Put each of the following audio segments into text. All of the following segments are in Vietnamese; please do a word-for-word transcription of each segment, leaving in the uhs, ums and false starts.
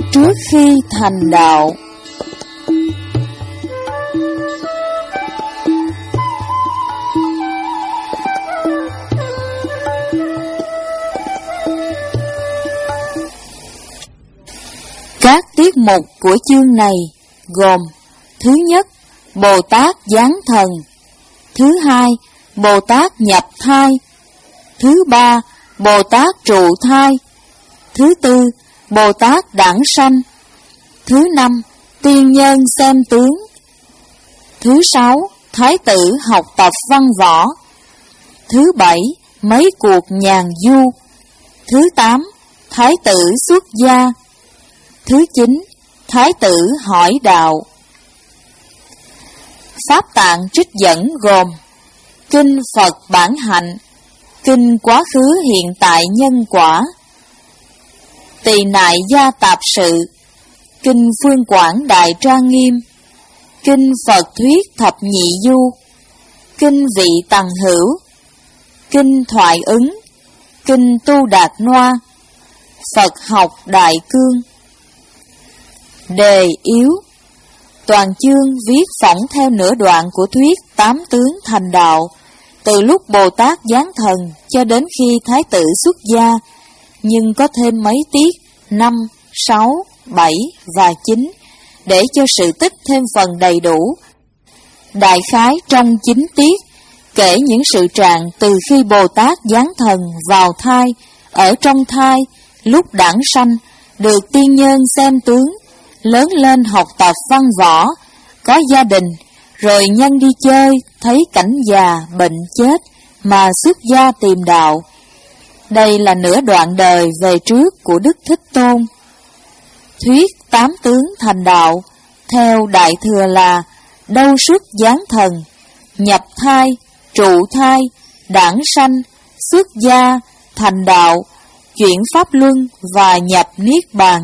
trước khi thành đạo. Các tiết mục của chương này gồm: thứ nhất, Bồ Tát Giáng Thần; thứ hai, Bồ Tát Nhập Thai; thứ ba, Bồ Tát Trụ Thai; thứ tư, Bồ Tát Đản Sanh; thứ năm, Tiên Nhân Xem Tướng; thứ sáu, Thái tử học tập văn võ; thứ bảy, mấy cuộc nhàn du; thứ tám, Thái tử xuất gia; thứ chín, Thái tử hỏi đạo. Pháp tạng trích dẫn gồm: Kinh Phật Bản Hạnh, Kinh Quá Khứ Hiện Tại Nhân Quả, Tỳ Nại Gia Tạp Sự, Kinh Phương Quảng Đại Trang Nghiêm, Kinh Phật Thuyết Thập Nhị Du, Kinh Vị Tằng Hữu, Kinh Thoại Ứng, Kinh Tu Đạt Noa, Phật Học Đại Cương. Đề yếu: toàn chương viết phỏng theo nửa đoạn của thuyết Tám Tướng Thành Đạo, từ lúc Bồ Tát Giáng Thần cho đến khi Thái tử xuất gia, nhưng có thêm mấy tiết năm, sáu, bảy và chín để cho sự tích thêm phần đầy đủ. Đại khái trong chín tiết kể những sự trạng từ khi Bồ Tát Giáng Thần vào thai, ở trong thai, lúc đản sanh, được tiên nhân xem tướng, lớn lên học tập văn võ, có gia đình, rồi nhân đi chơi, thấy cảnh già, bệnh chết, mà xuất gia tìm đạo. Đây là nửa đoạn đời về trước của Đức Thích Tôn. Thuyết Tám Tướng Thành Đạo, theo Đại Thừa là đâu xuất giáng thần, nhập thai, trụ thai, đản sanh, xuất gia, thành đạo, chuyển pháp luân và nhập niết bàn.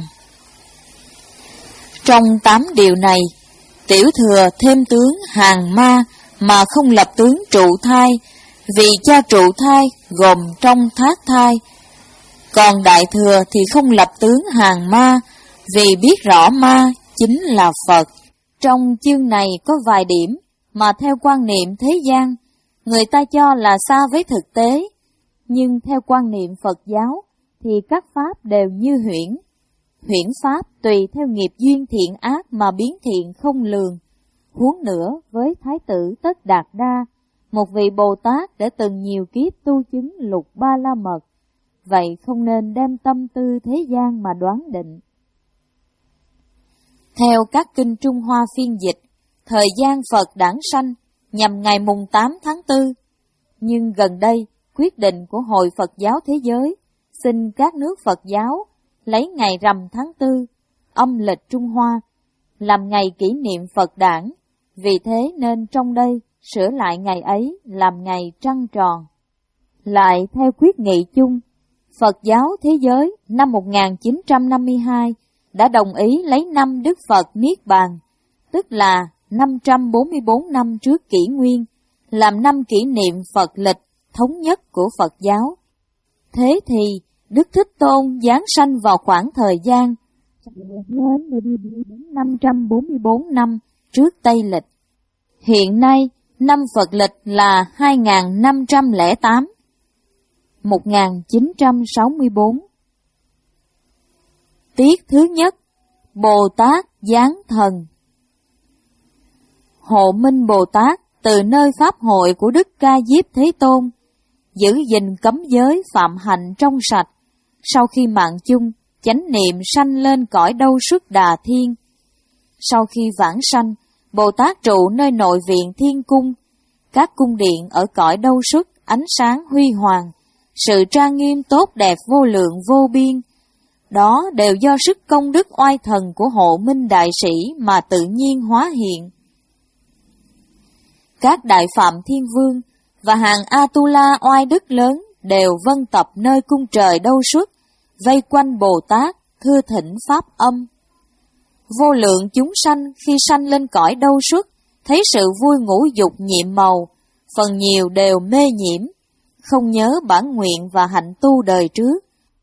Trong tám điều này, Tiểu Thừa thêm tướng hàng ma mà không lập tướng trụ thai, vì cho trụ thai gồm trong thác thai. Còn Đại Thừa thì không lập tướng hàng ma, vì biết rõ ma chính là Phật. Trong chương này có vài điểm mà theo quan niệm thế gian, người ta cho là xa với thực tế, nhưng theo quan niệm Phật giáo thì các pháp đều như huyễn. Huyễn pháp tùy theo nghiệp duyên thiện ác mà biến thiện không lường. Huống nữa với Thái tử Tất Đạt Đa, một vị Bồ Tát đã từng nhiều kiếp tu chứng lục ba la mật, vậy không nên đem tâm tư thế gian mà đoán định. Theo các kinh Trung Hoa phiên dịch, thời gian Phật đản sanh nhằm ngày mùng tám tháng tư, nhưng gần đây quyết định của Hội Phật giáo Thế giới xin các nước Phật giáo lấy ngày rằm tháng tư, âm lịch Trung Hoa, làm ngày kỷ niệm Phật đản, vì thế nên trong đây sửa lại ngày ấy làm ngày trăng tròn. Lại theo quyết nghị chung, Phật giáo Thế giới năm một nghìn chín trăm năm mươi hai đã đồng ý lấy năm Đức Phật Niết Bàn, tức là năm trăm bốn mươi bốn năm trước kỷ nguyên, làm năm kỷ niệm Phật lịch thống nhất của Phật giáo. Thế thì Đức Thích Tôn giáng sanh vào khoảng thời gian năm trăm bốn mươi bốn năm trước Tây lịch. Hiện nay, năm Phật lịch là hai nghìn năm trăm lẻ tám, một nghìn chín trăm sáu mươi tư. Tiết thứ nhất, Bồ Tát Giáng Thần. Hộ Minh Bồ Tát từ nơi pháp hội của Đức Ca Diếp Thế Tôn, giữ gìn cấm giới phạm hạnh trong sạch, sau khi mạng chung, chánh niệm sanh lên cõi đâu xuất Đà Thiên. Sau khi vãng sanh, Bồ Tát trụ nơi nội viện Thiên Cung, các cung điện ở cõi đâu xuất ánh sáng huy hoàng, sự trang nghiêm tốt đẹp vô lượng vô biên. Đó đều do sức công đức oai thần của Hộ Minh Đại Sĩ mà tự nhiên hóa hiện. Các đại phạm thiên vương và hàng Atula oai đức lớn đều vân tập nơi cung trời đâu xuất, vây quanh Bồ Tát, thưa thỉnh pháp âm. Vô lượng chúng sanh khi sanh lên cõi đâu xuất, thấy sự vui ngũ dục nhiệm màu, phần nhiều đều mê nhiễm, không nhớ bản nguyện và hạnh tu đời trước.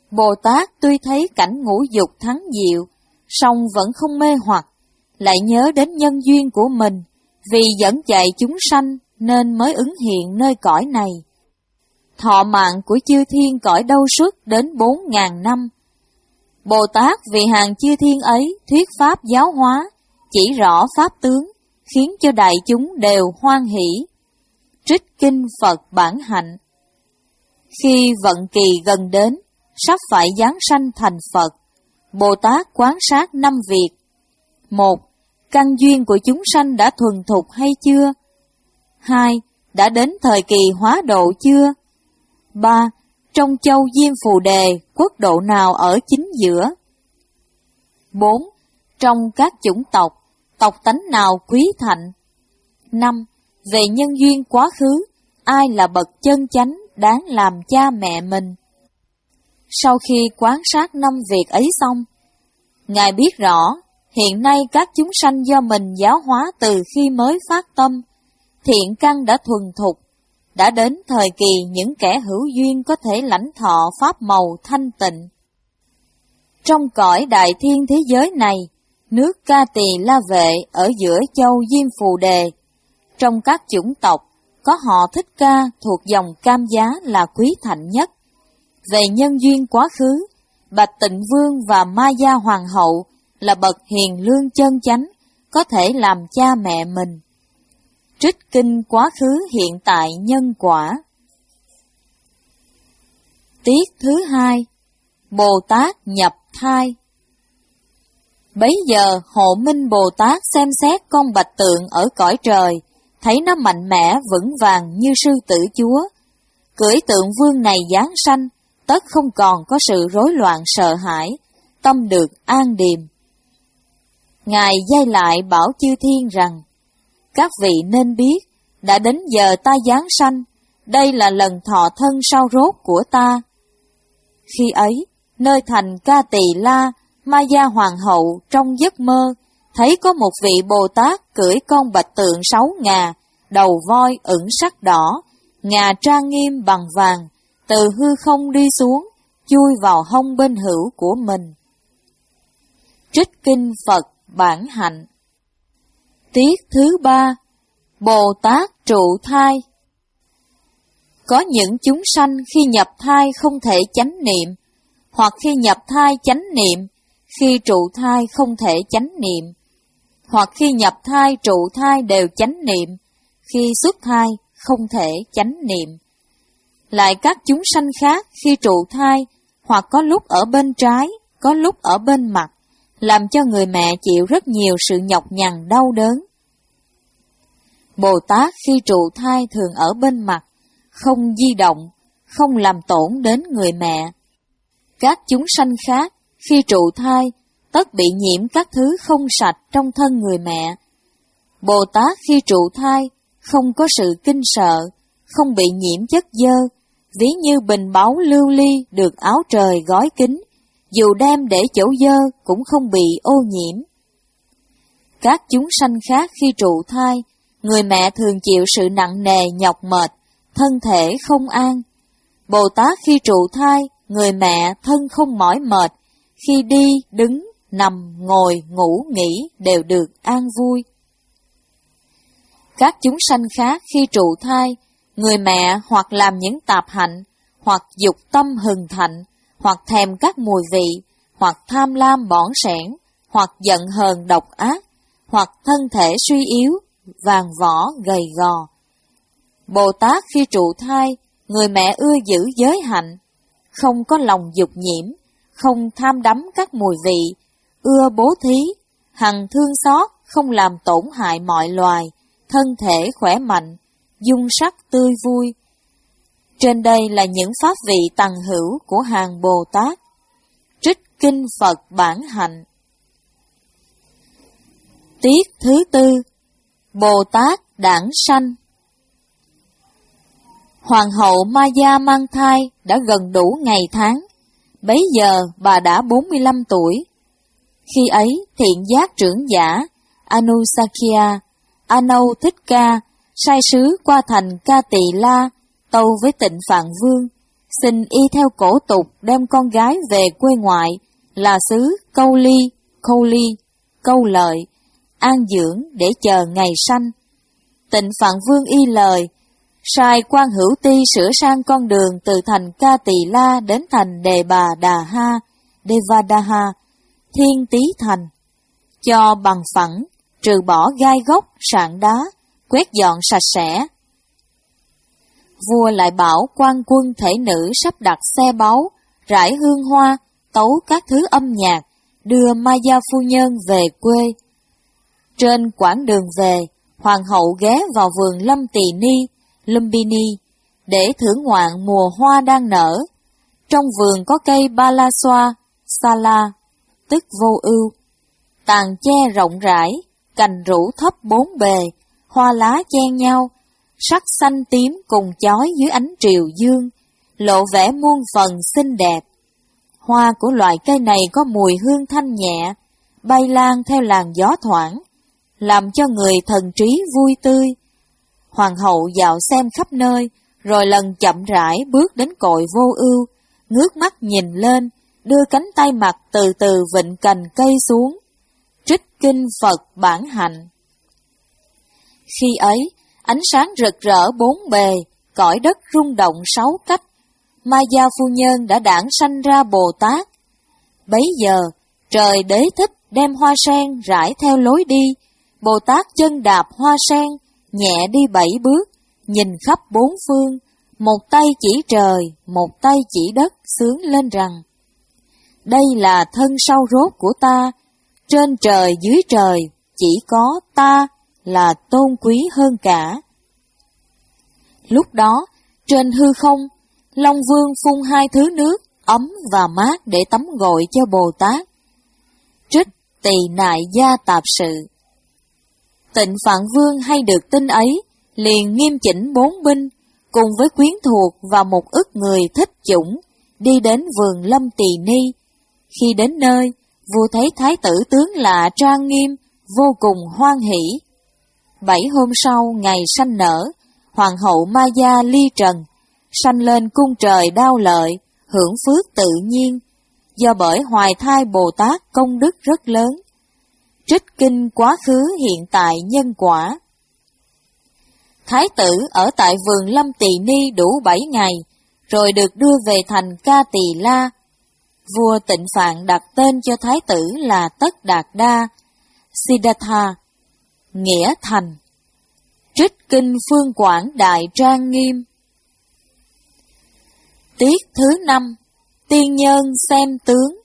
Bồ Tát tuy thấy cảnh ngũ dục thắng diệu, song vẫn không mê hoặc, lại nhớ đến nhân duyên của mình, vì dẫn dạy chúng sanh nên mới ứng hiện nơi cõi này. Thọ mạng của chư thiên cõi đâu suốt đến bốn ngàn năm. Bồ Tát vì hàng chư thiên ấy thuyết pháp giáo hóa, chỉ rõ pháp tướng, khiến cho đại chúng đều hoan hỷ. Trích kinh Phật bản hạnh. Khi vận kỳ gần đến, sắp phải giáng sanh thành Phật, Bồ Tát quán sát năm việc. Một, căn duyên của chúng sanh đã thuần thục hay chưa? Hai, đã đến thời kỳ hóa độ chưa? Ba, trong châu Diêm Phù Đề, quốc độ nào ở chính giữa? Bốn, trong các chủng tộc, tộc tánh nào quý thạnh? Năm, về nhân duyên quá khứ, ai là bậc chân chánh đáng làm cha mẹ mình? Sau khi quán sát năm việc ấy xong, Ngài biết rõ, hiện nay các chúng sanh do mình giáo hóa từ khi mới phát tâm, thiện căn đã thuần thục, đã đến thời kỳ những kẻ hữu duyên có thể lãnh thọ pháp màu thanh tịnh. Trong cõi đại thiên thế giới này, nước Ca Tỳ La Vệ ở giữa châu Diêm Phù Đề, trong các chủng tộc, có họ Thích Ca thuộc dòng Cam Giá là quý thạnh nhất. Về nhân duyên quá khứ, Bạch Tịnh Vương và Ma Gia Hoàng hậu là bậc hiền lương chân chánh, có thể làm cha mẹ mình. Trích kinh quá khứ hiện tại nhân quả. Tiết thứ hai, Bồ Tát nhập thai. Bấy giờ Hộ Minh Bồ Tát xem xét con bạch tượng ở cõi trời, thấy nó mạnh mẽ vững vàng như sư tử chúa. Cưỡi tượng vương này giáng sanh, tất không còn có sự rối loạn sợ hãi, tâm được an điềm. Ngài giai lại bảo chư thiên rằng, các vị nên biết, đã đến giờ ta giáng sanh, đây là lần thọ thân sau rốt của ta. Khi ấy, nơi thành Ca Tỳ La, Ma Gia Hoàng hậu trong giấc mơ, thấy có một vị Bồ Tát cưỡi con bạch tượng sáu ngà, đầu voi ửng sắc đỏ, ngà trang nghiêm bằng vàng, từ hư không đi xuống, chui vào hông bên hữu của mình. Trích kinh Phật bản hạnh. Tiết thứ ba, Bồ Tát trụ thai. Có những chúng sanh khi nhập thai không thể chánh niệm, hoặc khi nhập thai chánh niệm, khi trụ thai không thể chánh niệm, hoặc khi nhập thai trụ thai đều chánh niệm, khi xuất thai không thể chánh niệm. Lại các chúng sanh khác khi trụ thai, hoặc có lúc ở bên trái, có lúc ở bên mặt, làm cho người mẹ chịu rất nhiều sự nhọc nhằn đau đớn. Bồ Tát khi trụ thai thường ở bên mặt, không di động, không làm tổn đến người mẹ. Các chúng sanh khác khi trụ thai, tất bị nhiễm các thứ không sạch trong thân người mẹ. Bồ Tát khi trụ thai, không có sự kinh sợ, không bị nhiễm chất dơ, ví như bình báu lưu ly được áo trời gói kín, dù đem để chỗ dơ cũng không bị ô nhiễm. Các chúng sanh khác khi trụ thai, người mẹ thường chịu sự nặng nề nhọc mệt, thân thể không an. Bồ Tát khi trụ thai, người mẹ thân không mỏi mệt, khi đi, đứng, nằm, ngồi, ngủ, nghỉ đều được an vui. Các chúng sanh khác khi trụ thai, người mẹ hoặc làm những tạp hạnh, hoặc dục tâm hừng thạnh, hoặc thèm các mùi vị, hoặc tham lam bỏn sẻn, hoặc giận hờn độc ác, hoặc thân thể suy yếu, vàng võ gầy gò. Bồ Tát khi trụ thai, người mẹ ưa giữ giới hạnh, không có lòng dục nhiễm, không tham đắm các mùi vị, ưa bố thí, hằng thương xót, không làm tổn hại mọi loài, thân thể khỏe mạnh, dung sắc tươi vui. Trên đây là những pháp vị tầng hữu của hàng Bồ Tát. Trích kinh Phật bản hạnh. Tiết thứ tư, Bồ Tát đản sanh. Hoàng hậu Ma Gia mang thai đã gần đủ ngày tháng, bấy giờ bà đã bốn mươi lăm tuổi. Khi ấy thiện giác trưởng giả Anusakya, Anâu Thích Ca sai sứ qua thành Ca Tỳ La, tâu với Tịnh Phạn Vương, xin y theo cổ tục đem con gái về quê ngoại là xứ Câu Ly, Câu Ly, Câu Lợi, an dưỡng để chờ ngày sanh. Tịnh Phạn Vương y lời, sai quan hữu ti sửa sang con đường từ thành Ca Tỳ La đến thành Đề Bà Đà Ha, Devadaha, Thiên Tý Thành, cho bằng phẳng, trừ bỏ gai gốc, sạn đá, quét dọn sạch sẽ. Vua lại bảo quan quân thể nữ sắp đặt xe báu, rải hương hoa, tấu các thứ âm nhạc, đưa Maya phu nhân về quê. Trên quãng đường về, hoàng hậu ghé vào vườn Lâm Tỳ Ni, Lumbini, để thưởng ngoạn mùa hoa đang nở. Trong vườn có cây ba la xoa, sala, tức vô ưu, tàn che rộng rãi, cành rủ thấp bốn bề, hoa lá chen nhau, sắc xanh tím cùng chói dưới ánh triều dương, lộ vẻ muôn phần xinh đẹp. Hoa của loài cây này có mùi hương thanh nhẹ, bay lan theo làn gió thoảng, làm cho người thần trí vui tươi. Hoàng hậu dạo xem khắp nơi, rồi lần chậm rãi bước đến cội vô ưu, ngước mắt nhìn lên, đưa cánh tay mặt từ từ vịnh cành cây xuống, trích kinh Phật bản hạnh. Khi ấy, ánh sáng rực rỡ bốn bề, cõi đất rung động sáu cách, Maya phu nhân đã đản sanh ra Bồ Tát. Bấy giờ, trời đế thích đem hoa sen rải theo lối đi, Bồ Tát chân đạp hoa sen, nhẹ đi bảy bước, nhìn khắp bốn phương, một tay chỉ trời, một tay chỉ đất, sướng lên rằng: đây là thân sau rốt của ta, trên trời dưới trời, chỉ có ta là tôn quý hơn cả. Lúc đó, trên hư không, Long Vương phun hai thứ nước, ấm và mát để tắm gội cho Bồ Tát. Trích Tỳ Nại Gia Tạp Sự. Tịnh Phạn Vương hay được tin ấy, liền nghiêm chỉnh bốn binh, cùng với quyến thuộc và một ức người thích chủng, đi đến vườn Lâm Tỳ Ni. Khi đến nơi, vua thấy thái tử tướng lạ trang nghiêm, vô cùng hoan hỷ. Bảy hôm sau ngày sanh nở, hoàng hậu Maya ly trần, sanh lên cung trời Đao Lợi, hưởng phước tự nhiên, do bởi hoài thai Bồ Tát công đức rất lớn. Trích kinh quá khứ hiện tại nhân quả. Thái tử ở tại vườn Lâm Tỳ Ni đủ bảy ngày, rồi được đưa về thành Ca Tỳ La. Vua Tịnh Phạn đặt tên cho thái tử là Tất Đạt Đa, Siddhartha, nghĩa thành. Trích kinh Phương Quảng Đại Trang Nghiêm. Tiết thứ năm, tiên nhân xem tướng.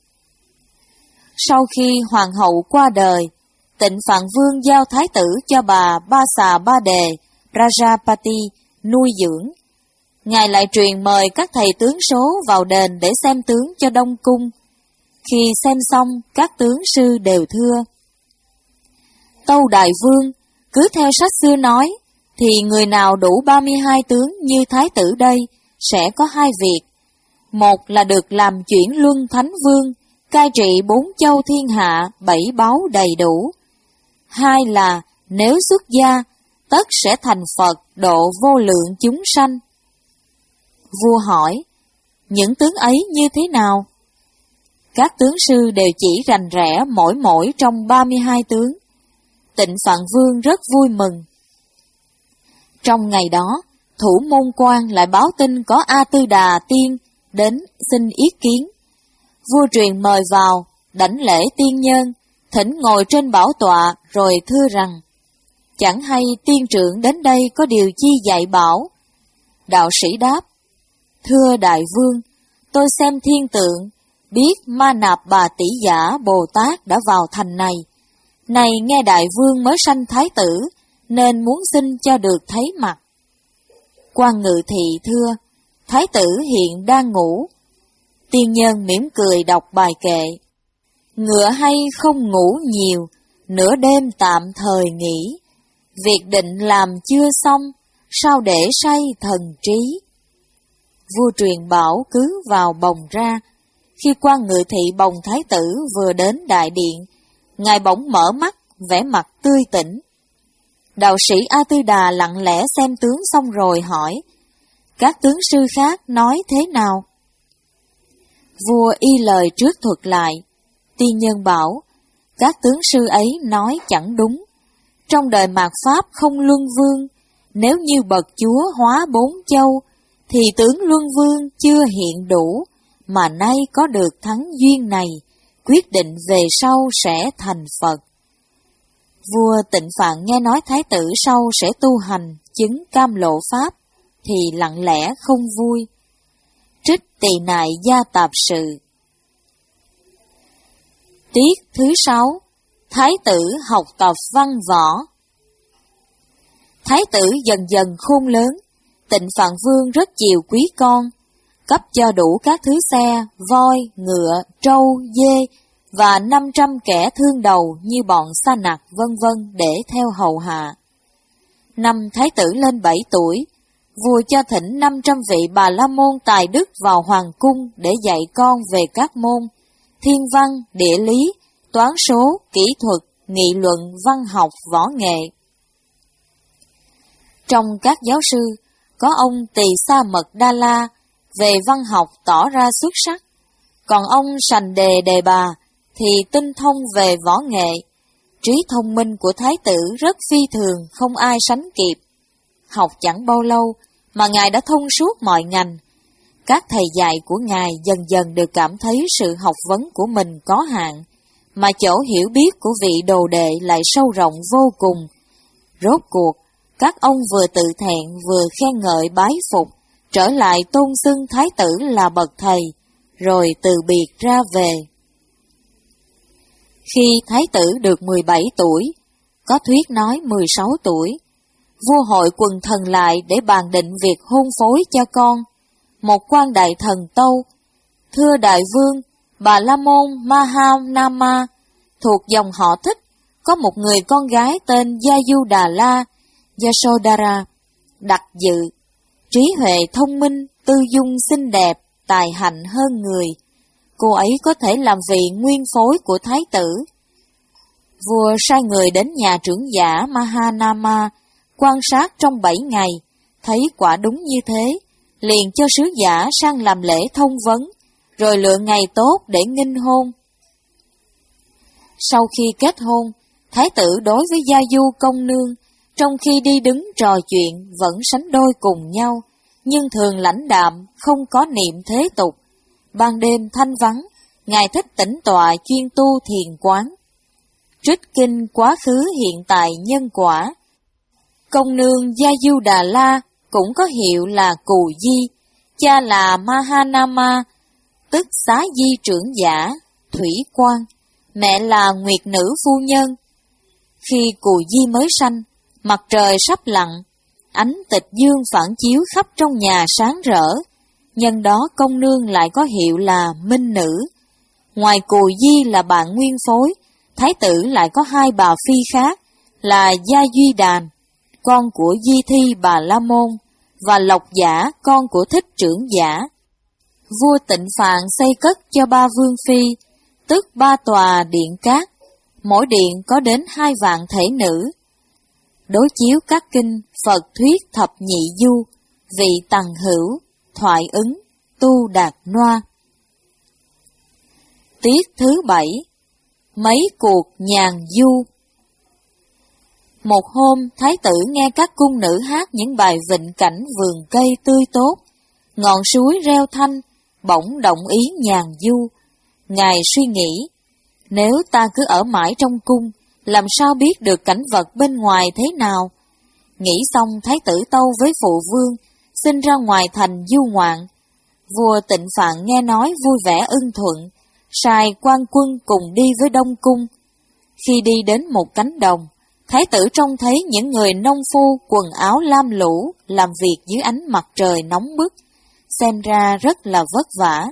Sau khi hoàng hậu qua đời, Tịnh Phạn Vương giao thái tử cho bà Ba Xà Ba Đề Rajapati nuôi dưỡng. Ngài lại truyền mời các thầy tướng số vào đền để xem tướng cho đông cung. Khi xem xong, các tướng sư đều thưa: Tâu Đại Vương, cứ theo sách xưa nói, thì người nào đủ ba mươi hai tướng như thái tử đây, sẽ có hai việc. Một là được làm chuyển luân thánh vương, cai trị bốn châu thiên hạ, bảy báu đầy đủ. Hai là nếu xuất gia, tất sẽ thành Phật độ vô lượng chúng sanh. Vua hỏi: những tướng ấy như thế nào? Các tướng sư đều chỉ rành rẽ mỗi mỗi trong ba mươi hai tướng. Tịnh Phạn Vương rất vui mừng. Trong ngày đó, thủ môn quan lại báo tin có A Tư Đà Tiên đến xin ý kiến. Vua truyền mời vào, đảnh lễ tiên nhân, thỉnh ngồi trên bảo tọa rồi thưa rằng: chẳng hay tiên trưởng đến đây có điều chi dạy bảo? Đạo sĩ đáp: thưa Đại Vương, tôi xem thiên tượng, biết Ma Nạp Bà Tỷ Giả Bồ Tát đã vào thành này. Này nghe Đại Vương mới sanh thái tử, nên muốn xin cho được thấy mặt. Quan Ngự Thị thưa: thái tử hiện đang ngủ. Tiên nhân mỉm cười đọc bài kệ: ngựa hay không ngủ nhiều, nửa đêm tạm thời nghỉ. Việc định làm chưa xong, sao để say thần trí. Vua truyền bảo cứ vào bồng ra. Khi Quan Ngự Thị bồng thái tử vừa đến đại điện, ngài bỗng mở mắt, vẻ mặt tươi tỉnh. Đạo sĩ A Tư Đà lặng lẽ xem tướng xong rồi hỏi: Các tướng sư khác nói thế nào? Vua y lời trước thuật lại. Tiên nhân bảo, các tướng sư ấy nói chẳng đúng. Trong đời mạt Pháp không luân vương, nếu như bậc chúa hóa bốn châu, thì tướng luân vương chưa hiện đủ, mà nay có được thắng duyên này, quyết định về sau sẽ thành Phật. Vua Tịnh Phạn nghe nói thái tử sau sẽ tu hành, chứng cam lộ Pháp, thì lặng lẽ không vui. Trích Tỳ Nại Gia Tạp Sự. Tiết thứ sáu. Thái tử học tập văn võ. Thái tử dần dần khôn lớn, Tịnh Phạn Vương rất chiều quý con, cấp cho đủ các thứ xe, voi, ngựa, trâu, dê và năm trăm kẻ thương đầu như bọn sa nặc vân vân để theo hầu hạ. Năm thái tử lên bảy tuổi, vua cho thỉnh năm trăm vị Bà La Môn tài đức vào hoàng cung để dạy con về các môn thiên văn, địa lý, toán số, kỹ thuật, nghị luận, văn học, võ nghệ. Trong các giáo sư, có ông Tỳ Sa Mật Đa La, về văn học tỏ ra xuất sắc, còn ông Sành Đề Đề Bà thì tinh thông về võ nghệ. Trí thông minh của thái tử rất phi thường, không ai sánh kịp. Học chẳng bao lâu mà ngài đã thông suốt mọi ngành. Các thầy dạy của ngài dần dần được cảm thấy sự học vấn của mình có hạn, mà chỗ hiểu biết của vị đồ đệ lại sâu rộng vô cùng. Rốt cuộc, các ông vừa tự thẹn vừa khen ngợi bái phục, trở lại tôn xưng thái tử là bậc thầy, rồi từ biệt ra về. Khi thái tử được mười bảy tuổi, có thuyết nói mười sáu tuổi, vua hội quần thần lại để bàn định việc hôn phối cho con. Một quan đại thần tâu, thưa đại vương, Bà La Môn Mahanama thuộc dòng họ Thích, có một người con gái tên Yayu Đà La, Yasodhara, đặc dự, trí huệ thông minh, tư dung xinh đẹp, tài hạnh hơn người. Cô ấy có thể làm vị nguyên phối của thái tử. Vua sai người đến nhà trưởng giả Mahanama, quan sát trong bảy ngày, thấy quả đúng như thế, liền cho sứ giả sang làm lễ thông vấn, rồi lựa ngày tốt để nghinh hôn. Sau khi kết hôn, thái tử đối với Gia Du công nương, trong khi đi đứng trò chuyện vẫn sánh đôi cùng nhau, nhưng thường lãnh đạm, không có niệm thế tục. Ban đêm thanh vắng, ngài thích tĩnh tọa chuyên tu thiền quán. Trích kinh quá khứ hiện tại nhân quả. Công nương Gia Du Đà La cũng có hiệu là Cù Di, cha là Mahanama, tức Xá Di trưởng giả, Thủy Quan, mẹ là Nguyệt Nữ phu nhân. Khi Cù Di mới sanh, mặt trời sắp lặn, ánh tịch dương phản chiếu khắp trong nhà sáng rỡ, nhân đó công nương lại có hiệu là Minh Nữ. Ngoài Cù Di là bạn nguyên phối, thái tử lại có hai bà phi khác là Gia Duy Đàn, con của Di Thi Bà La Môn, và Lộc Giả, con của Thích trưởng giả. Vua Tịnh Phạn xây cất cho ba vương phi, tức ba tòa điện cát, mỗi điện có đến hai vạn thể nữ. Đối chiếu các kinh Phật thuyết thập nhị du, vị tằng hữu, thoại ứng, tu đạt noa. Tiết thứ bảy. Mấy cuộc nhàn du. Một hôm, thái tử nghe các cung nữ hát những bài vịnh cảnh vườn cây tươi tốt, ngọn suối reo thanh, bỗng động ý nhàn du. Ngài suy nghĩ, nếu ta cứ ở mãi trong cung, làm sao biết được cảnh vật bên ngoài thế nào? Nghĩ xong, thái tử tâu với phụ vương, xin ra ngoài thành du ngoạn. Vua Tịnh Phạn nghe nói vui vẻ ưng thuận, sai quan quân cùng đi với đông cung. Khi đi đến một cánh đồng, thái tử trông thấy những người nông phu quần áo lam lũ làm việc dưới ánh mặt trời nóng bức, xem ra rất là vất vả.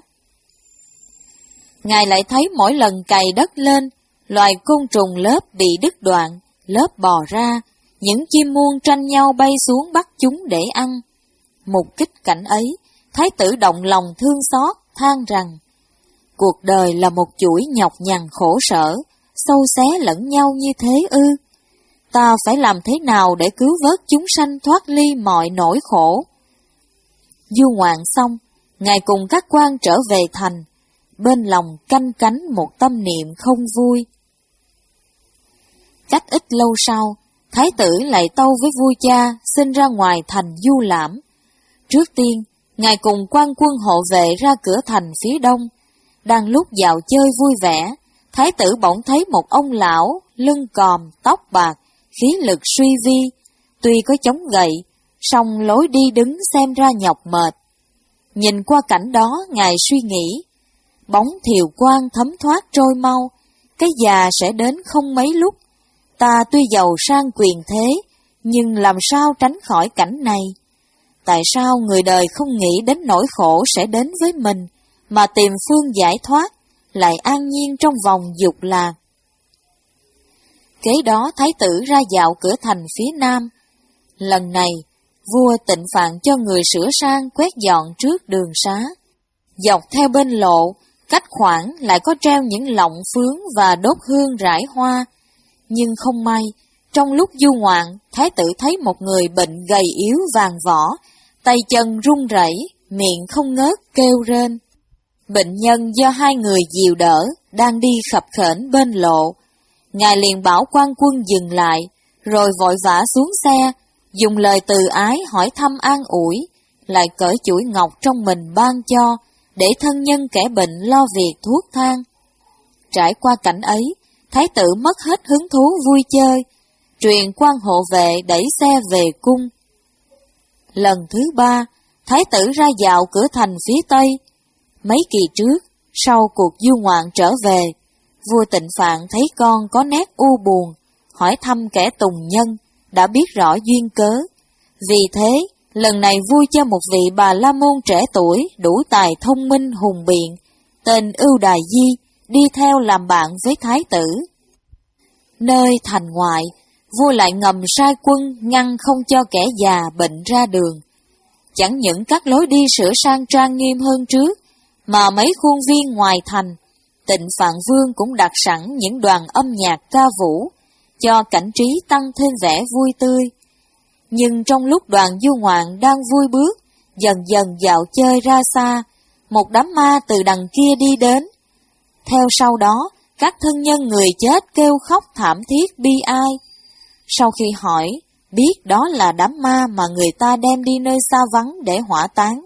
Ngài lại thấy mỗi lần cày đất lên, loài côn trùng lớp bị đứt đoạn, lớp bò ra, những chim muông tranh nhau bay xuống bắt chúng để ăn. Mục kích cảnh ấy, thái tử động lòng thương xót, than rằng, cuộc đời là một chuỗi nhọc nhằn khổ sở, sâu xé lẫn nhau như thế ư? Ta phải làm thế nào để cứu vớt chúng sanh thoát ly mọi nỗi khổ? Du ngoạn xong, Ngài cùng các quan trở về thành, bên lòng canh cánh một tâm niệm không vui. Cách ít lâu sau, Thái tử lại tâu với vua cha xin ra ngoài thành du lãm. Trước tiên, Ngài cùng quan quân hộ vệ ra cửa thành phía đông. Đang lúc dạo chơi vui vẻ, Thái tử bỗng thấy một ông lão, lưng còm, tóc bạc, khí lực suy vi, tuy có chống gậy, song lối đi đứng xem ra nhọc mệt. Nhìn qua cảnh đó, Ngài suy nghĩ, bóng thiều quang thấm thoát trôi mau, cái già sẽ đến không mấy lúc. Ta tuy giàu sang quyền thế, nhưng làm sao tránh khỏi cảnh này? Tại sao người đời không nghĩ đến nỗi khổ sẽ đến với mình, mà tìm phương giải thoát, lại an nhiên trong vòng dục lạc? Kế đó Thái tử ra dạo cửa thành phía nam. Lần này, vua tịnh phạn cho người sửa sang quét dọn trước đường xá. Dọc theo bên lộ, cách khoảng lại có treo những lọng phướng và đốt hương rải hoa. Nhưng không may, trong lúc du ngoạn, Thái tử thấy một người bệnh gầy yếu vàng vỏ, tay chân run rẩy, miệng không ngớt kêu rên. Bệnh nhân do hai người dìu đỡ, đang đi khập khểnh bên lộ. Ngài liền bảo quan quân dừng lại, rồi vội vã xuống xe, dùng lời từ ái hỏi thăm an ủi, lại cởi chuỗi ngọc trong mình ban cho, để thân nhân kẻ bệnh lo việc thuốc thang. Trải qua cảnh ấy, Thái tử mất hết hứng thú vui chơi, truyền quan hộ vệ đẩy xe về cung. Lần thứ ba, Thái tử ra dạo cửa thành phía tây. Mấy kỳ trước, sau cuộc du ngoạn trở về, vua tịnh phạn thấy con có nét u buồn, hỏi thăm kẻ tùng nhân, đã biết rõ duyên cớ. Vì thế, lần này vui cho một vị bà la môn trẻ tuổi, đủ tài thông minh hùng biện, tên Ưu Đài Di, đi theo làm bạn với Thái tử. Nơi thành ngoại, vua lại ngầm sai quân ngăn không cho kẻ già bệnh ra đường. Chẳng những các lối đi sửa sang trang nghiêm hơn trước, mà mấy khuôn viên ngoài thành, Tịnh Phạn Vương cũng đặt sẵn những đoàn âm nhạc ca vũ, cho cảnh trí tăng thêm vẻ vui tươi. Nhưng trong lúc đoàn du ngoạn đang vui bước, dần dần dạo chơi ra xa, một đám ma từ đằng kia đi đến. Theo sau đó, các thân nhân người chết kêu khóc thảm thiết bi ai. Sau khi hỏi, biết đó là đám ma mà người ta đem đi nơi xa vắng để hỏa táng.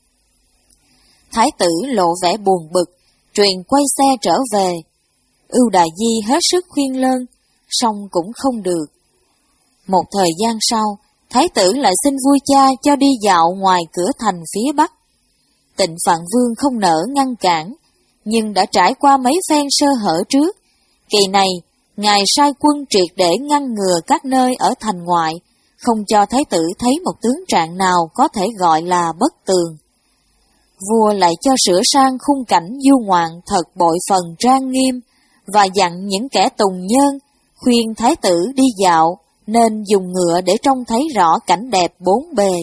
Thái tử lộ vẻ buồn bực, truyền quay xe trở về. Ưu Đài Di hết sức khuyên lơn, song cũng không được. Một thời gian sau, Thái tử lại xin vua cha cho đi dạo ngoài cửa thành phía bắc. Tịnh Phạn Vương không nỡ ngăn cản, nhưng đã trải qua mấy phen sơ hở trước. Kỳ này, Ngài sai quân triệt để ngăn ngừa các nơi ở thành ngoại, không cho Thái tử thấy một tướng trạng nào có thể gọi là bất tường. Vua lại cho sửa sang khung cảnh du ngoạn thật bội phần trang nghiêm, và dặn những kẻ tùng nhơn, khuyên Thái tử đi dạo, nên dùng ngựa để trông thấy rõ cảnh đẹp bốn bề.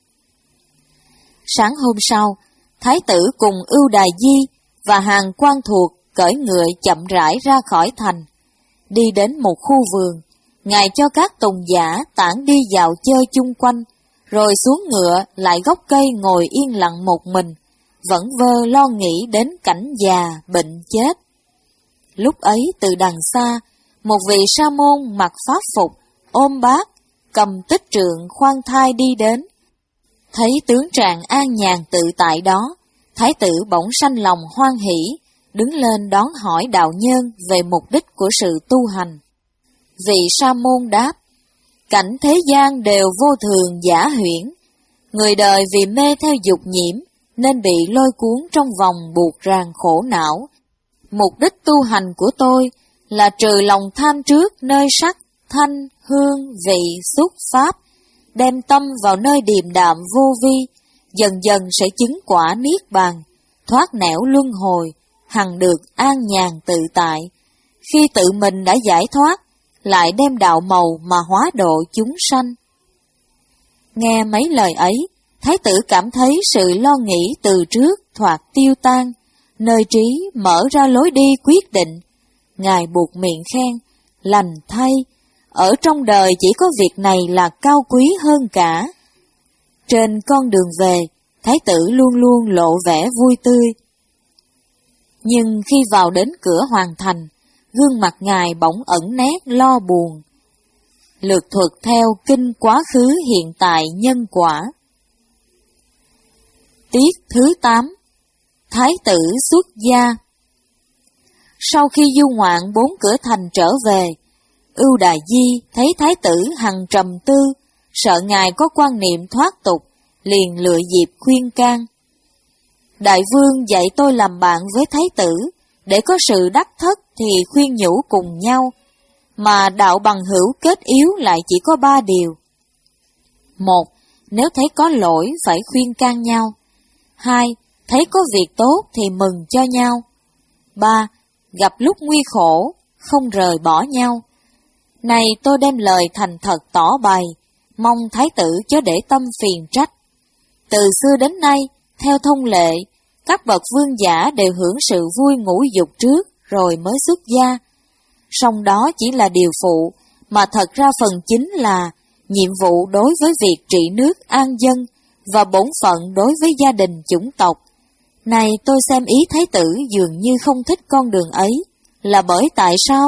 Sáng hôm sau, Thái tử cùng Ưu Đài Di và hàng quan thuộc cởi ngựa chậm rãi ra khỏi thành. Đi đến một khu vườn, Ngài cho các tùng giả tản đi dạo chơi chung quanh, rồi xuống ngựa lại gốc cây ngồi yên lặng một mình, vẫn vơ lo nghĩ đến cảnh già, bệnh chết. Lúc ấy từ đằng xa, một vị sa môn mặc pháp phục, ôm bát, cầm tích trượng khoan thai đi đến. Thấy tướng trạng an nhàn tự tại đó, Thái tử bỗng sanh lòng hoan hỷ, đứng lên đón hỏi đạo nhân về mục đích của sự tu hành. Vị sa môn đáp, cảnh thế gian đều vô thường giả huyễn, người đời vì mê theo dục nhiễm nên bị lôi cuốn trong vòng buộc ràng khổ não. Mục đích tu hành của tôi là trừ lòng tham trước nơi sắc, thanh, hương, vị, xúc, pháp, đem tâm vào nơi điềm đạm vô vi, dần dần sẽ chứng quả niết bàn, thoát nẻo luân hồi, hằng được an nhàn tự tại. Khi tự mình đã giải thoát, lại đem đạo màu mà hóa độ chúng sanh. Nghe mấy lời ấy, Thái tử cảm thấy sự lo nghĩ từ trước thoạt tiêu tan, nơi trí mở ra lối đi quyết định. Ngài buộc miệng khen, lành thay, ở trong đời chỉ có việc này là cao quý hơn cả. Trên con đường về, thái tử luôn luôn lộ vẻ vui tươi. Nhưng khi vào đến cửa hoàng thành, gương mặt ngài bỗng ẩn nét lo buồn. Lược thuật theo kinh quá khứ hiện tại nhân quả. Tiết thứ tám. Thái tử xuất gia. Sau khi du ngoạn bốn cửa thành trở về, Ưu Đà Di thấy thái tử hằng trầm tư, sợ ngài có quan niệm thoát tục, liền lựa dịp khuyên can. Đại vương dạy tôi làm bạn với thái tử, để có sự đắc thất thì khuyên nhủ cùng nhau, mà đạo bằng hữu kết yếu lại chỉ có ba điều. Một, nếu thấy có lỗi phải khuyên can nhau. Hai, thấy có việc tốt thì mừng cho nhau. Ba, gặp lúc nguy khổ, không rời bỏ nhau. Này tôi đem lời thành thật tỏ bày, mong thái tử chớ để tâm phiền trách. Từ xưa đến nay, theo thông lệ, các bậc vương giả đều hưởng sự vui ngũ dục trước rồi mới xuất gia. Song đó chỉ là điều phụ, mà thật ra phần chính là nhiệm vụ đối với việc trị nước an dân và bổn phận đối với gia đình chủng tộc. Này tôi xem ý thái tử dường như không thích con đường ấy, là bởi tại sao?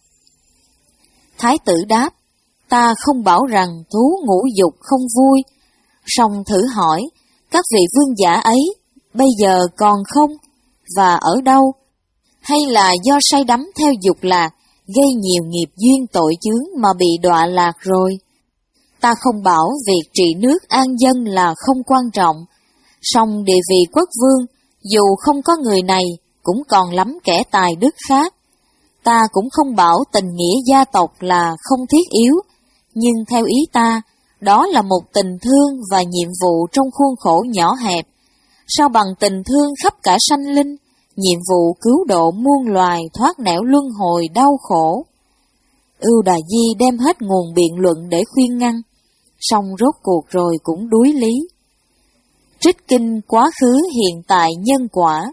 Thái tử đáp, ta không bảo rằng thú ngũ dục không vui, song thử hỏi, các vị vương giả ấy bây giờ còn không, và ở đâu? Hay là do say đắm theo dục lạc, gây nhiều nghiệp duyên tội chướng mà bị đọa lạc rồi? Ta không bảo việc trị nước an dân là không quan trọng, song địa vị quốc vương, dù không có người này, cũng còn lắm kẻ tài đức khác. Ta cũng không bảo tình nghĩa gia tộc là không thiết yếu, nhưng theo ý ta, đó là một tình thương và nhiệm vụ trong khuôn khổ nhỏ hẹp. Sao bằng tình thương khắp cả sanh linh, nhiệm vụ cứu độ muôn loài thoát nẻo luân hồi đau khổ. Ưu Đà Di đem hết nguồn biện luận để khuyên ngăn, song rốt cuộc rồi cũng đuối lý. Trích kinh quá khứ hiện tại nhân quả.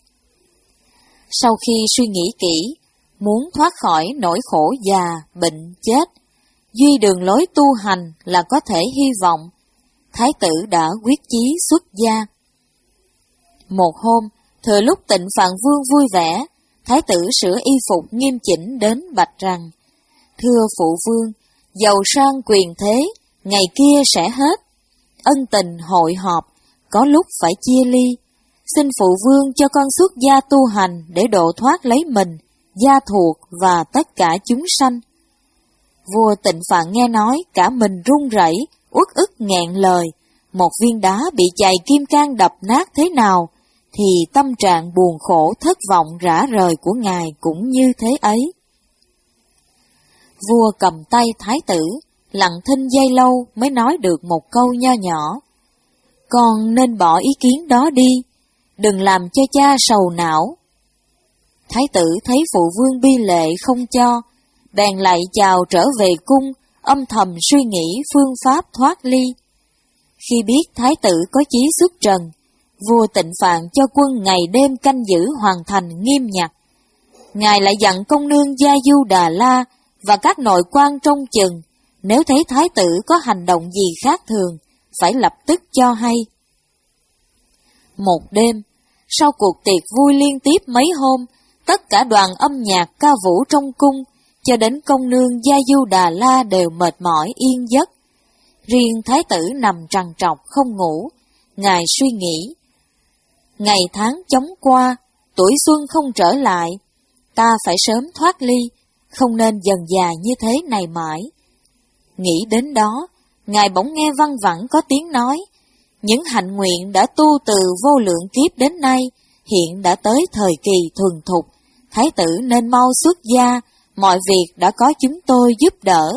Sau khi suy nghĩ kỹ, muốn thoát khỏi nỗi khổ già, bệnh, chết, duy đường lối tu hành là có thể hy vọng, thái tử đã quyết chí xuất gia. Một hôm, thừa lúc Tịnh Phạn Vương vui vẻ, thái tử sửa y phục nghiêm chỉnh đến bạch rằng, thưa phụ vương, giàu sang quyền thế, ngày kia sẽ hết. Ân tình hội họp, có lúc phải chia ly. Xin phụ vương cho con xuất gia tu hành để độ thoát lấy mình, gia thuộc và tất cả chúng sanh. Vua Tịnh Phạn nghe nói, cả mình run rẩy, uất ức nghẹn lời. Một viên đá bị chày kim cang đập nát thế nào, thì tâm trạng buồn khổ thất vọng rã rời của ngài cũng như thế ấy. Vua cầm tay thái tử, lặng thinh giây lâu mới nói được một câu nho nhỏ. Con nên bỏ ý kiến đó đi, đừng làm cho cha sầu não. Thái tử thấy phụ vương bi lệ không cho, bèn lạy chào trở về cung, âm thầm suy nghĩ phương pháp thoát ly. Khi biết thái tử có chí xuất trần, vua Tịnh Phạn cho quân ngày đêm canh giữ hoàn thành nghiêm nhặt. Ngài lại dặn công nương Gia Du Đà La và các nội quan trong chừng, nếu thấy thái tử có hành động gì khác thường, phải lập tức cho hay. Một đêm, sau cuộc tiệc vui liên tiếp mấy hôm, tất cả đoàn âm nhạc ca vũ trong cung, cho đến công nương Gia Du Đà La đều mệt mỏi yên giấc. Riêng thái tử nằm trằn trọc không ngủ, ngài suy nghĩ. Ngày tháng chóng qua, tuổi xuân không trở lại, ta phải sớm thoát ly, không nên dần già như thế này mãi. Nghĩ đến đó, ngài bỗng nghe văng vẳng có tiếng nói, những hạnh nguyện đã tu từ vô lượng kiếp đến nay, hiện đã tới thời kỳ thuần thục, thái tử nên mau xuất gia, mọi việc đã có chúng tôi giúp đỡ.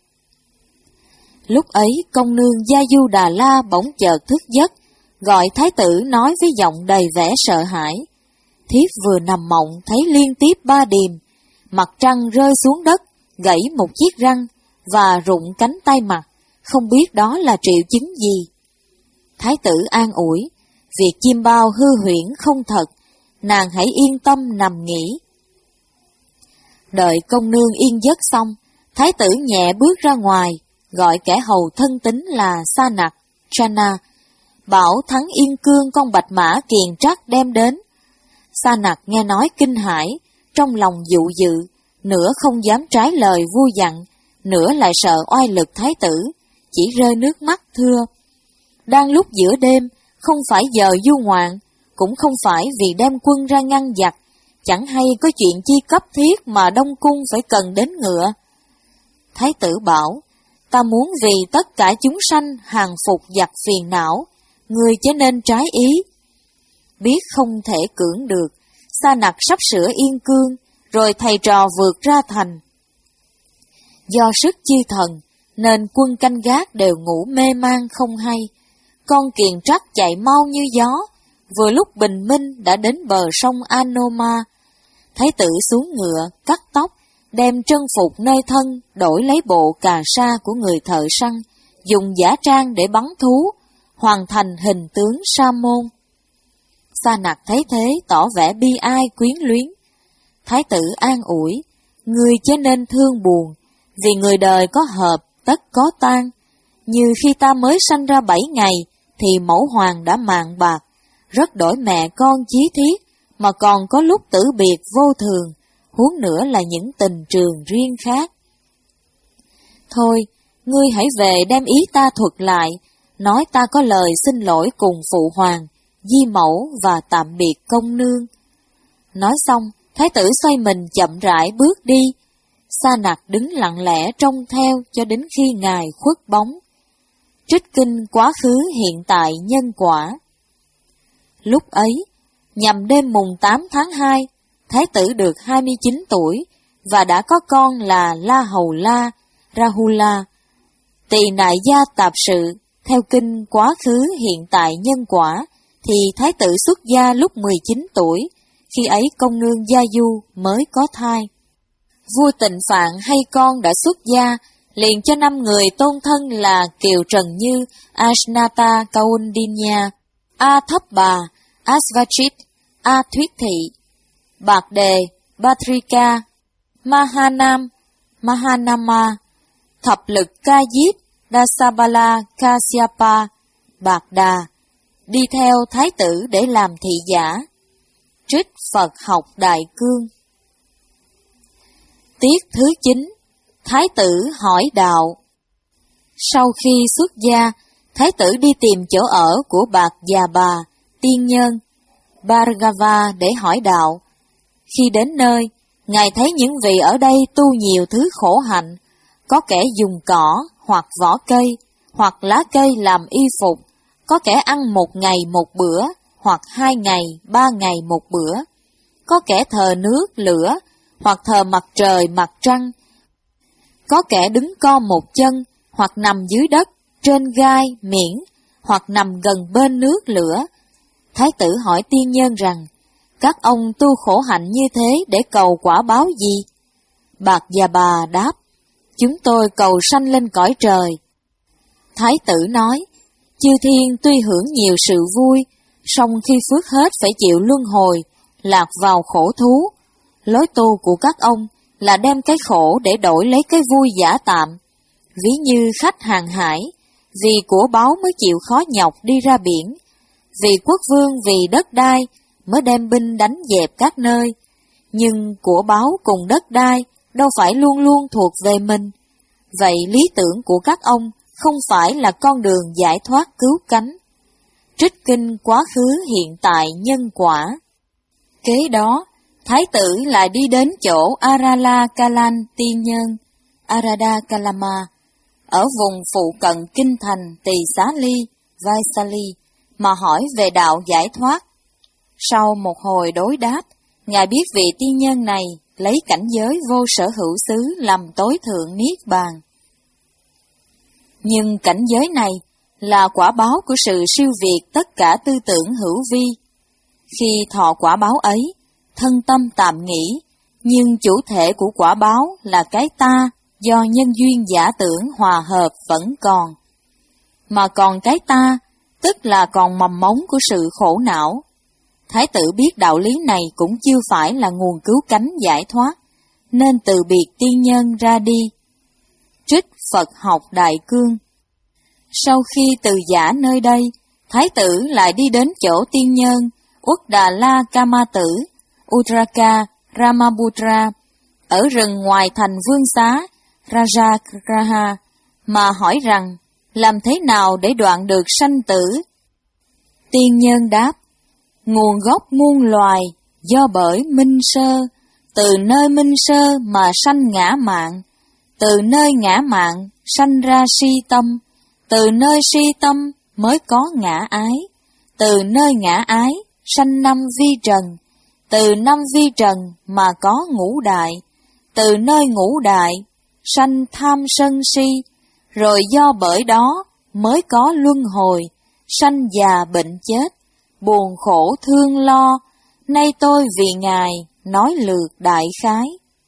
Lúc ấy công nương Gia Du Đà La bỗng chợt thức giấc, gọi thái tử nói với giọng đầy vẻ sợ hãi. Thiếp vừa nằm mộng thấy liên tiếp ba điềm, mặt trăng rơi xuống đất, gãy một chiếc răng và rụng cánh tay mặt, không biết đó là triệu chứng gì. Thái tử an ủi, việc chiêm bao hư huyễn không thật, nàng hãy yên tâm nằm nghỉ. Đợi công nương yên giấc xong, thái tử nhẹ bước ra ngoài, gọi kẻ hầu thân tín là Sa Nặc, Chana, bảo Thắng Yên Cương con bạch mã kiền trắc đem đến. Sa Nặc nghe nói kinh hãi, trong lòng dụ dự, nửa không dám trái lời vua dặn, nửa lại sợ oai lực thái tử, chỉ rơi nước mắt thưa: đang lúc giữa đêm, không phải giờ du ngoạn, cũng không phải vì đem quân ra ngăn giặc, chẳng hay có chuyện chi cấp thiết mà Đông Cung phải cần đến ngựa. Thái tử bảo: ta muốn vì tất cả chúng sanh hàng phục giặc phiền não, người chớ nên trái ý. Biết không thể cưỡng được, Sa Nặc sắp sửa Yên Cương, rồi thầy trò vượt ra thành. Do sức chư thần, nên quân canh gác đều ngủ mê man không hay. Con kiền trắc chạy mau như gió, vừa lúc bình minh đã đến bờ sông Anoma. Thái tử xuống ngựa, cắt tóc, đem trân phục nơi thân, đổi lấy bộ cà sa của người thợ săn, dùng giả trang để bắn thú, hoàn thành hình tướng Sa môn. Sa Nặc thấy thế tỏ vẻ bi ai quyến luyến. Thái tử an ủi: ngươi chớ nên thương buồn, vì người đời có hợp, tất có tan. Như khi ta mới sanh ra bảy ngày, thì mẫu hoàng đã mạn bạc, rất đổi mẹ con chí thiết, mà còn có lúc tử biệt vô thường, huống nữa là những tình trường riêng khác. Thôi, ngươi hãy về đem ý ta thuật lại, nói ta có lời xin lỗi cùng phụ hoàng, di mẫu và tạm biệt công nương. Nói xong, thái tử xoay mình chậm rãi bước đi. Sa Nặc đứng lặng lẽ trông theo cho đến khi ngài khuất bóng. Trích kinh quá khứ hiện tại nhân quả. Lúc ấy, nhằm đêm mùng tám tháng hai, thái tử được hai mươi chín tuổi và đã có con là La Hầu La, Rahula. Tỳ Nại Gia Tạp Sự, theo kinh quá khứ hiện tại nhân quả, thì thái tử xuất gia lúc mười chín tuổi, khi ấy công nương Gia Du mới có thai. Vua Tịnh Phạn hay con đã xuất gia, liền cho năm người tôn thân là Kiều Trần Như, Ashnata Kaundinya, A Thấp Bà, Asvachit, A Thuyết Thị, Bạc Đề, Batrika, Mahanam, Mahanama, Thập Lực Ca Diếp, Dasabala Kasyapa, Bạc Đà, đi theo thái tử để làm thị giả. Trích Phật học Đại Cương. Tiết thứ chín. Thái tử hỏi đạo. Sau khi xuất gia, thái tử đi tìm chỗ ở của Bạc Già Bà, tiên nhân Bhargava để hỏi đạo. Khi đến nơi, ngài thấy những vị ở đây tu nhiều thứ khổ hạnh, có kẻ dùng cỏ hoặc vỏ cây, hoặc lá cây làm y phục, có kẻ ăn một ngày một bữa, hoặc hai ngày, ba ngày một bữa, có kẻ thờ nước, lửa, hoặc thờ mặt trời, mặt trăng, có kẻ đứng co một chân, hoặc nằm dưới đất, trên gai, miễn, hoặc nằm gần bên nước lửa. Thái tử hỏi tiên nhân rằng, các ông tu khổ hạnh như thế để cầu quả báo gì? Bạc Già Bà đáp, chúng tôi cầu sanh lên cõi trời. Thái tử nói, chư thiên tuy hưởng nhiều sự vui, song khi phước hết phải chịu luân hồi, lạc vào khổ thú. Lối tu của các ông là đem cái khổ để đổi lấy cái vui giả tạm. Ví như khách hàng hải, vì của báu mới chịu khó nhọc đi ra biển, vì quốc vương vì đất đai mới đem binh đánh dẹp các nơi. Nhưng của báu cùng đất đai đâu phải luôn luôn thuộc về mình. Vậy lý tưởng của các ông không phải là con đường giải thoát cứu cánh. Trích kinh quá khứ hiện tại nhân quả. Kế đó, thái tử lại đi đến chỗ Arala Kalan tiên nhân, Arada Kalama, ở vùng phụ cận kinh thành Tỳ Xá Ly, Vaisali, mà hỏi về đạo giải thoát. Sau một hồi đối đáp, ngài biết vị tiên nhân này lấy cảnh giới vô sở hữu xứ làm tối thượng niết bàn. Nhưng cảnh giới này là quả báo của sự siêu việt tất cả tư tưởng hữu vi. Khi thọ quả báo ấy, thân tâm tạm nghỉ, nhưng chủ thể của quả báo là cái ta do nhân duyên giả tưởng hòa hợp vẫn còn. Mà còn cái ta, tức là còn mầm mống của sự khổ não. Thái tử biết đạo lý này cũng chưa phải là nguồn cứu cánh giải thoát, nên từ biệt tiên nhân ra đi. Trích Phật học Đại Cương. Sau khi từ giả nơi đây, Thái tử lại đi đến chỗ tiên nhân Uất Đà La Kama Tử, Udraka Ramaputra, ở rừng ngoài thành vương xá Rajagraha, mà hỏi rằng, làm thế nào để đoạn được sanh tử? Tiên nhân đáp, nguồn gốc muôn loài, do bởi minh sơ, từ nơi minh sơ mà sanh ngã mạn, từ nơi ngã mạn sanh ra si tâm, từ nơi si tâm mới có ngã ái, từ nơi ngã ái sanh năm vi trần, từ năm vi trần mà có ngũ đại, từ nơi ngũ đại sanh tham sân si, rồi do bởi đó mới có luân hồi, sanh già bệnh chết, buồn khổ thương lo. Nay tôi vì Ngài nói lược đại khái.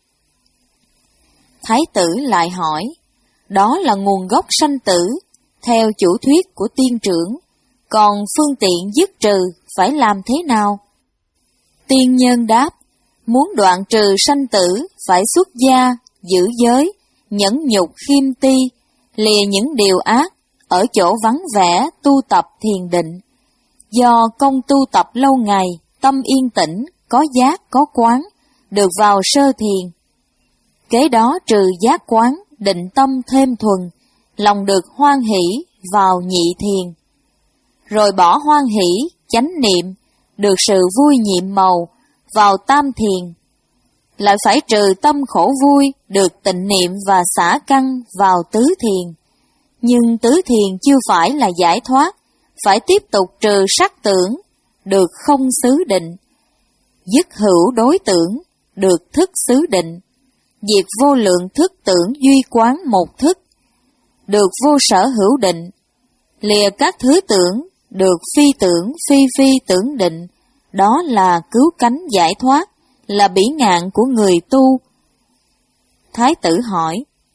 Thái tử lại hỏi, đó là nguồn gốc sanh tử, theo chủ thuyết của tiên trưởng, còn phương tiện dứt trừ phải làm thế nào? Tiên nhân đáp, muốn đoạn trừ sanh tử phải xuất gia, giữ giới, nhẫn nhục khiêm ti, lìa những điều ác, ở chỗ vắng vẻ tu tập thiền định. Do công tu tập lâu ngày, tâm yên tĩnh, có giác có quán, được vào sơ thiền. Kế đó trừ giác quán, định tâm thêm thuần, lòng được hoan hỷ vào nhị thiền. Rồi bỏ hoan hỷ, chánh niệm, được sự vui nhiệm màu, vào tam thiền. Lại phải trừ tâm khổ vui, được tịnh niệm và xả căn vào tứ thiền. Nhưng tứ thiền chưa phải là giải thoát, phải tiếp tục trừ sắc tưởng, được không xứ định. Dứt hữu đối tưởng, được thức xứ định. Diệt vô lượng thức tưởng duy quán một thức, được vô sở hữu định. Lìa các thứ tưởng, được phi tưởng phi phi tưởng định. Đó là cứu cánh giải thoát, là bỉ ngạn của người tu. Thái tử hỏi,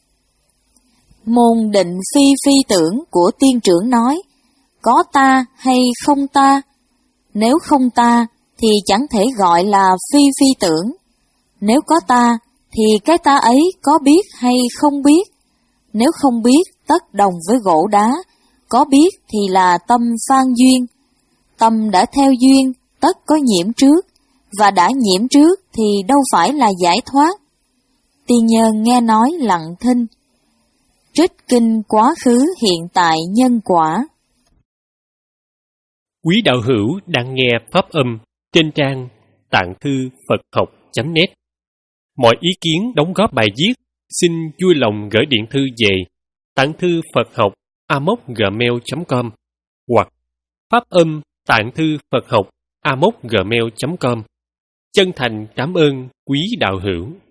môn định phi phi tưởng của tiên trưởng nói, có ta hay không ta? Nếu không ta, thì chẳng thể gọi là phi phi tưởng. Nếu có ta, thì cái ta ấy có biết hay không biết? Nếu không biết, tất đồng với gỗ đá, có biết thì là tâm phan duyên. Tâm đã theo duyên, tất có nhiễm trước, và đã nhiễm trước thì đâu phải là giải thoát. Tiên nhân nghe nói lặng thinh. Trích kinh quá khứ hiện tại nhân quả. Quý đạo hữu đang nghe pháp âm trên trang tạng thư Phật học chấm net. Mọi ý kiến đóng góp bài viết xin vui lòng gửi điện thư về tạng thư Phật học a m o c gmail chấm com hoặc pháp âm tạng thư Phật học a m o c gmail chấm com. Chân thành cảm ơn quý đạo hữu.